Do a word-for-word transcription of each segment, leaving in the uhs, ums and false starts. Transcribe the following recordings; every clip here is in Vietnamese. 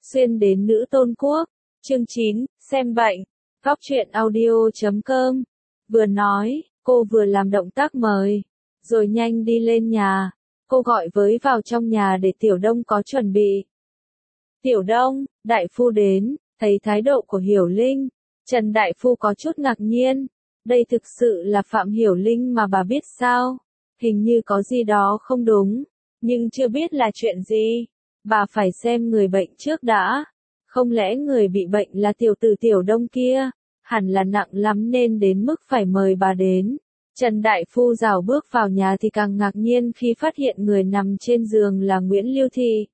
Xuyên đến nữ tôn quốc. Chương chín, xem bệnh. Góc truyện audio chấm com. Vừa nói, cô vừa làm động tác mời. Rồi nhanh đi lên nhà. Cô gọi với vào trong nhà để Tiểu Đông có chuẩn bị. Tiểu Đông, đại phu đến, thấy thái độ của Hiểu Linh. Trần đại phu có chút ngạc nhiên. Đây thực sự là Phạm Hiểu Linh mà bà biết sao? Hình như có gì đó không đúng. Nhưng chưa biết là chuyện gì. Bà phải xem người bệnh trước đã. Không lẽ người bị bệnh là tiểu tử Tiểu Đông kia? Hẳn là nặng lắm nên đến mức phải mời bà đến. Trần đại phu rảo bước vào nhà thì càng ngạc nhiên khi phát hiện người nằm trên giường là Nguyễn Lưu Thị.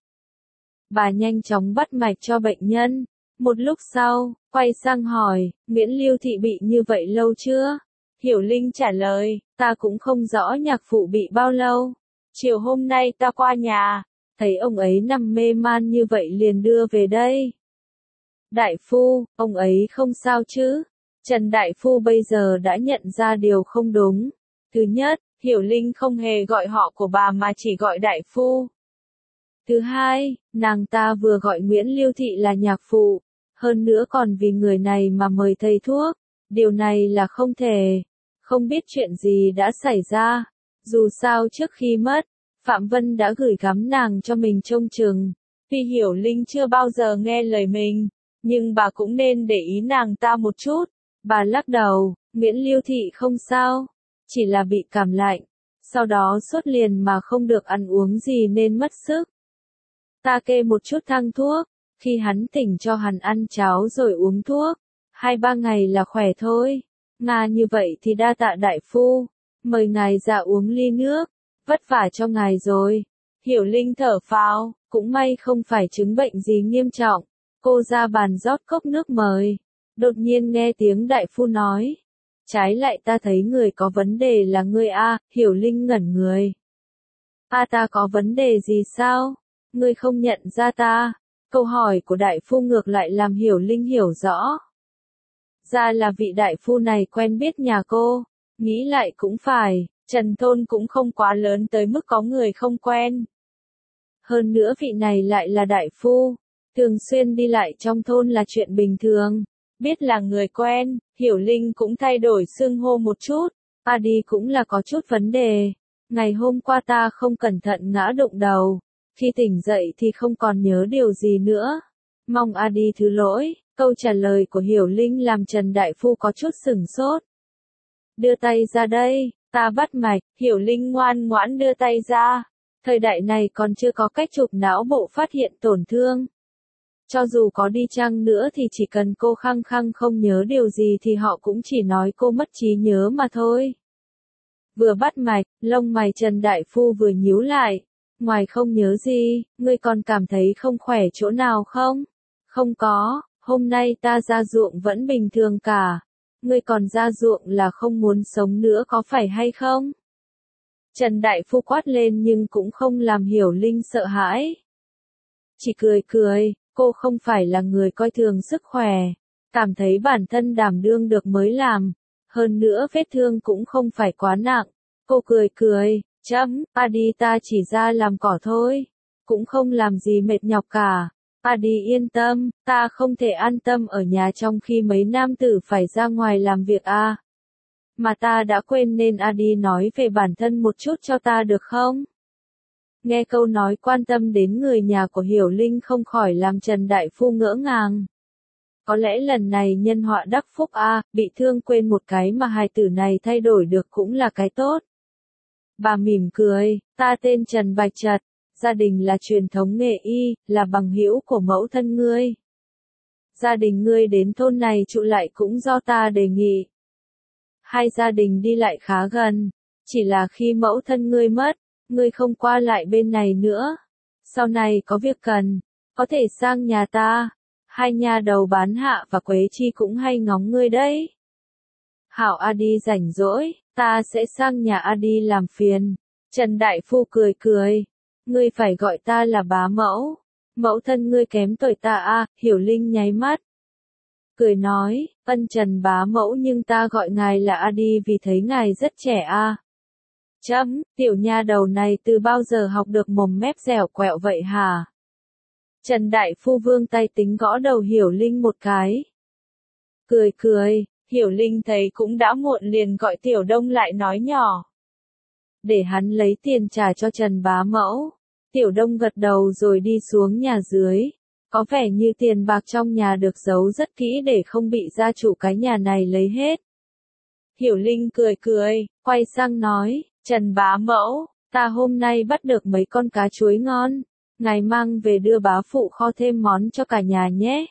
Bà nhanh chóng bắt mạch cho bệnh nhân. Một lúc sau, quay sang hỏi, Nguyễn Lưu Thị bị như vậy lâu chưa? Hiểu Linh trả lời, ta cũng không rõ nhạc phụ bị bao lâu. Chiều hôm nay ta qua nhà, thấy ông ấy nằm mê man như vậy liền đưa về đây. Đại phu, ông ấy không sao chứ? Trần đại phu bây giờ đã nhận ra điều không đúng. Thứ nhất, Hiểu Linh không hề gọi họ của bà mà chỉ gọi đại phu. Thứ hai, nàng ta vừa gọi Nguyễn Lưu Thị là nhạc phụ. Hơn nữa còn vì người này mà mời thầy thuốc. Điều này là không thể. Không biết chuyện gì đã xảy ra. Dù sao trước khi mất, Phạm Vân đã gửi gắm nàng cho mình trông chừng. Tuy Hiểu Linh chưa bao giờ nghe lời mình, nhưng bà cũng nên để ý nàng ta một chút. Bà lắc đầu, Nguyễn Lưu Thị không sao, chỉ là bị cảm lạnh. Sau đó sốt liền mà không được ăn uống gì nên mất sức. Ta kê một chút thang thuốc, khi hắn tỉnh cho hắn ăn cháo rồi uống thuốc. Hai ba ngày là khỏe thôi. Nga như vậy thì đa tạ đại phu. Mời ngài ra uống ly nước. Vất vả cho ngài rồi. Hiểu Linh thở phào, cũng may không phải chứng bệnh gì nghiêm trọng. Cô ra bàn rót cốc nước mời. Đột nhiên nghe tiếng đại phu nói. Trái lại ta thấy người có vấn đề là ngươi a. Hiểu Linh ngẩn người. A ta có vấn đề gì sao? Ngươi không nhận ra ta? Câu hỏi của đại phu ngược lại làm Hiểu Linh hiểu rõ. Ra là vị đại phu này quen biết nhà cô. Nghĩ lại cũng phải, Trần thôn cũng không quá lớn tới mức có người không quen. Hơn nữa vị này lại là đại phu. Thường xuyên đi lại trong thôn là chuyện bình thường. Biết là người quen, Hiểu Linh cũng thay đổi xưng hô một chút. A đi cũng là có chút vấn đề. Ngày hôm qua ta không cẩn thận ngã đụng đầu. Khi tỉnh dậy thì không còn nhớ điều gì nữa. Mong A đi thứ lỗi. Câu trả lời của Hiểu Linh làm Trần đại phu có chút sửng sốt. Đưa tay ra đây, ta bắt mạch. Hiểu Linh ngoan ngoãn đưa tay ra. Thời đại này còn chưa có cách chụp não bộ phát hiện tổn thương. Cho dù có đi chăng nữa thì chỉ cần cô khăng khăng không nhớ điều gì thì họ cũng chỉ nói cô mất trí nhớ mà thôi. Vừa bắt mạch, lông mày Trần đại phu vừa nhíu lại. Ngoài không nhớ gì, ngươi còn cảm thấy không khỏe chỗ nào không? Không có, hôm nay ta ra ruộng vẫn bình thường cả. Ngươi còn ra ruộng là không muốn sống nữa có phải hay không? Trần đại phu quát lên nhưng cũng không làm Hiểu Linh sợ hãi. Chỉ cười cười, cô không phải là người coi thường sức khỏe. Cảm thấy bản thân đảm đương được mới làm. Hơn nữa vết thương cũng không phải quá nặng. Cô cười cười, chấm, a đi ta chỉ ra làm cỏ thôi. Cũng không làm gì mệt nhọc cả. A đi yên tâm, ta không thể an tâm ở nhà trong khi mấy nam tử phải ra ngoài làm việc a. À. Mà ta đã quên nên A đi nói về bản thân một chút cho ta được không? Nghe câu nói quan tâm đến người nhà của Hiểu Linh không khỏi làm Trần đại phu ngỡ ngàng. Có lẽ lần này nhân họa đắc phúc a, à, bị thương quên một cái mà hài tử này thay đổi được cũng là cái tốt. Bà mỉm cười, ta tên Trần Bạch Trật. Gia đình là truyền thống nghề y, là bằng hữu của mẫu thân ngươi. Gia đình ngươi đến thôn này trụ lại cũng do ta đề nghị. Hai gia đình đi lại khá gần, chỉ là khi mẫu thân ngươi mất, ngươi không qua lại bên này nữa. Sau này có việc cần, có thể sang nhà ta. Hai nhà đầu bán hạ và Quế Chi cũng hay ngóng ngươi đấy. Hảo A đi rảnh rỗi, ta sẽ sang nhà A đi làm phiền. Trần đại phu cười cười. Ngươi phải gọi ta là bá mẫu. Mẫu thân ngươi kém tuổi ta a. À, Hiểu Linh nháy mắt. Cười nói, ân Trần bá mẫu nhưng ta gọi ngài là A đi vì thấy ngài rất trẻ a. À. Chấm, tiểu nha đầu này từ bao giờ học được mồm mép dẻo quẹo vậy hả? Trần Đại Phu vươn tay tính gõ đầu Hiểu Linh một cái. Cười cười, Hiểu Linh thấy cũng đã muộn liền gọi Tiểu Đông lại nói nhỏ. Để hắn lấy tiền trả cho Trần bá mẫu. Tiểu Đông gật đầu rồi đi xuống nhà dưới. Có vẻ như tiền bạc trong nhà được giấu rất kỹ để không bị gia chủ cái nhà này lấy hết. Hiểu Linh cười cười, quay sang nói, Trần bá mẫu, ta hôm nay bắt được mấy con cá chuối ngon. Ngài mang về đưa bá phụ kho thêm món cho cả nhà nhé.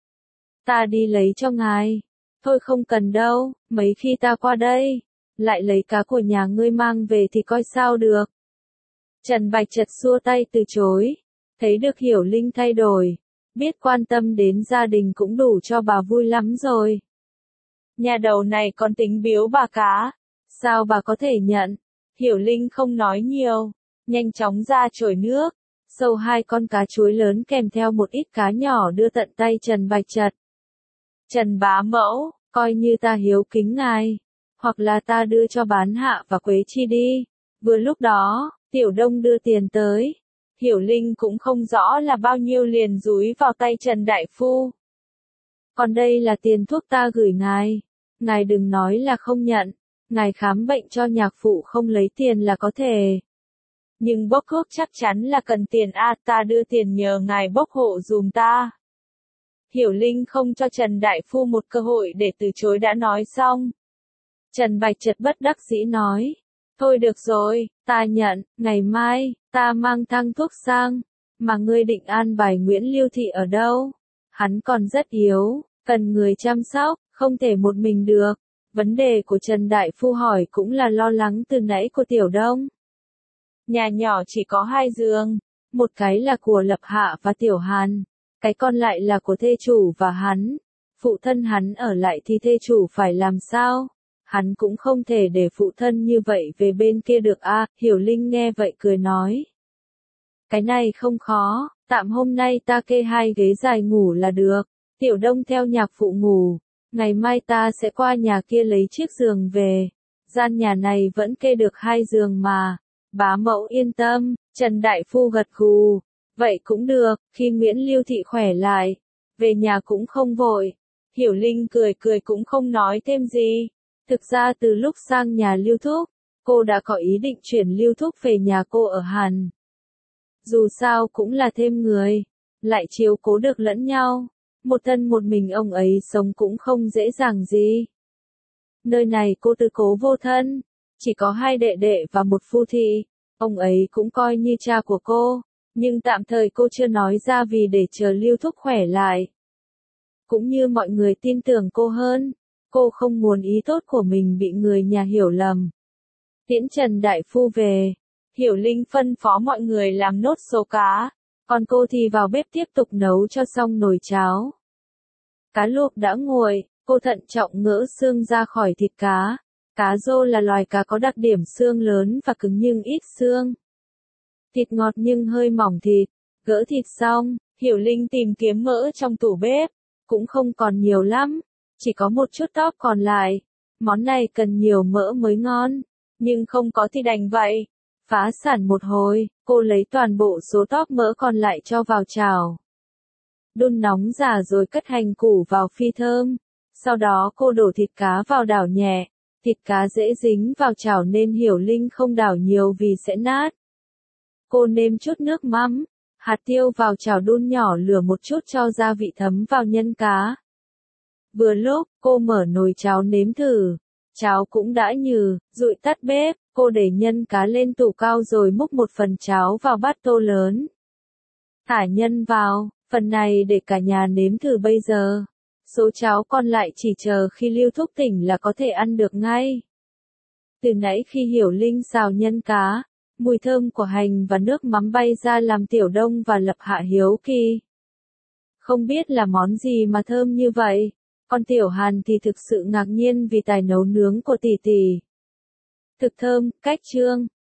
Ta đi lấy cho ngài. Thôi không cần đâu, mấy khi ta qua đây, lại lấy cá của nhà ngươi mang về thì coi sao được. Trần Bạch Trật xua tay từ chối, thấy được Hiểu Linh thay đổi, biết quan tâm đến gia đình cũng đủ cho bà vui lắm rồi. Nhà đầu này còn tính biếu bà cá, sao bà có thể nhận? Hiểu Linh không nói nhiều, nhanh chóng ra chổi nước, sâu hai con cá chuối lớn kèm theo một ít cá nhỏ đưa tận tay Trần Bạch Trật. Trần bá mẫu, coi như ta hiếu kính ngài, hoặc là ta đưa cho bán hạ và Quế Chi đi. Vừa lúc đó, Tiểu Đông đưa tiền tới. Hiểu Linh cũng không rõ là bao nhiêu liền dúi vào tay Trần Đại Phu. Còn đây là tiền thuốc ta gửi ngài. Ngài đừng nói là không nhận. Ngài khám bệnh cho nhạc phụ không lấy tiền là có thể. Nhưng bốc thuốc chắc chắn là cần tiền a, ta đưa tiền nhờ ngài bốc hộ dùm ta. Hiểu Linh không cho Trần Đại Phu một cơ hội để từ chối đã nói xong. Trần Bạch Trật bất đắc dĩ nói. Thôi được rồi, ta nhận, ngày mai, ta mang thang thuốc sang. Mà ngươi định an bài Nguyễn Lưu Thị ở đâu? Hắn còn rất yếu, cần người chăm sóc, không thể một mình được. Vấn đề của Trần Đại Phu hỏi cũng là lo lắng từ nãy của Tiểu Đông. Nhà nhỏ chỉ có hai giường, một cái là của Lập Hạ và Tiểu Hàn, cái còn lại là của thê chủ và hắn. Phụ thân hắn ở lại thì thê chủ phải làm sao? Hắn cũng không thể để phụ thân như vậy về bên kia được a. À, Hiểu Linh nghe vậy cười nói. Cái này không khó, tạm hôm nay ta kê hai ghế dài ngủ là được. Tiểu Đông theo nhạc phụ ngủ, ngày mai ta sẽ qua nhà kia lấy chiếc giường về. Gian nhà này vẫn kê được hai giường mà. Bá mẫu yên tâm, Trần Đại Phu gật gù. Vậy cũng được, khi Nguyễn Lưu Thị khỏe lại, về nhà cũng không vội. Hiểu Linh cười cười cũng không nói thêm gì. Thực ra từ lúc sang nhà Lưu Thúc, cô đã có ý định chuyển Lưu Thúc về nhà cô ở Hàn. Dù sao cũng là thêm người, lại chiếu cố được lẫn nhau. Một thân một mình ông ấy sống cũng không dễ dàng gì. Nơi này cô tư cố vô thân, chỉ có hai đệ đệ và một phu thị. Ông ấy cũng coi như cha của cô, nhưng tạm thời cô chưa nói ra vì để chờ Lưu Thúc khỏe lại. Cũng như mọi người tin tưởng cô hơn. Cô không muốn ý tốt của mình bị người nhà hiểu lầm. Tiễn Trần Đại Phu về, Hiểu Linh phân phó mọi người làm nốt số cá, còn cô thì vào bếp tiếp tục nấu cho xong nồi cháo. Cá luộc đã nguội, cô thận trọng gỡ xương ra khỏi thịt cá. Cá rô là loài cá có đặc điểm xương lớn và cứng nhưng ít xương. Thịt ngọt nhưng hơi mỏng thịt. Gỡ thịt xong, Hiểu Linh tìm kiếm mỡ trong tủ bếp, cũng không còn nhiều lắm. Chỉ có một chút tóp còn lại. Món này cần nhiều mỡ mới ngon. Nhưng không có thì đành vậy. Phá sản một hồi, cô lấy toàn bộ số tóp mỡ còn lại cho vào chảo. Đun nóng giả rồi cất hành củ vào phi thơm. Sau đó cô đổ thịt cá vào đảo nhẹ. Thịt cá dễ dính vào chảo nên Hiểu Linh không đảo nhiều vì sẽ nát. Cô nêm chút nước mắm, hạt tiêu vào chảo đun nhỏ lửa một chút cho gia vị thấm vào nhân cá. Vừa lúc, cô mở nồi cháo nếm thử. Cháo cũng đã nhừ, dụi tắt bếp, cô để nhân cá lên tủ cao rồi múc một phần cháo vào bát tô lớn. Thả nhân vào, phần này để cả nhà nếm thử bây giờ. Số cháo còn lại chỉ chờ khi Lưu Thúc tỉnh là có thể ăn được ngay. Từ nãy khi Hiểu Linh xào nhân cá, mùi thơm của hành và nước mắm bay ra làm Tiểu Đông và Lập Hạ hiếu kỳ. Không biết là món gì mà thơm như vậy. Còn Tiểu Hàn thì thực sự ngạc nhiên vì tài nấu nướng của tỷ tỷ. Thực thơm, cách chương.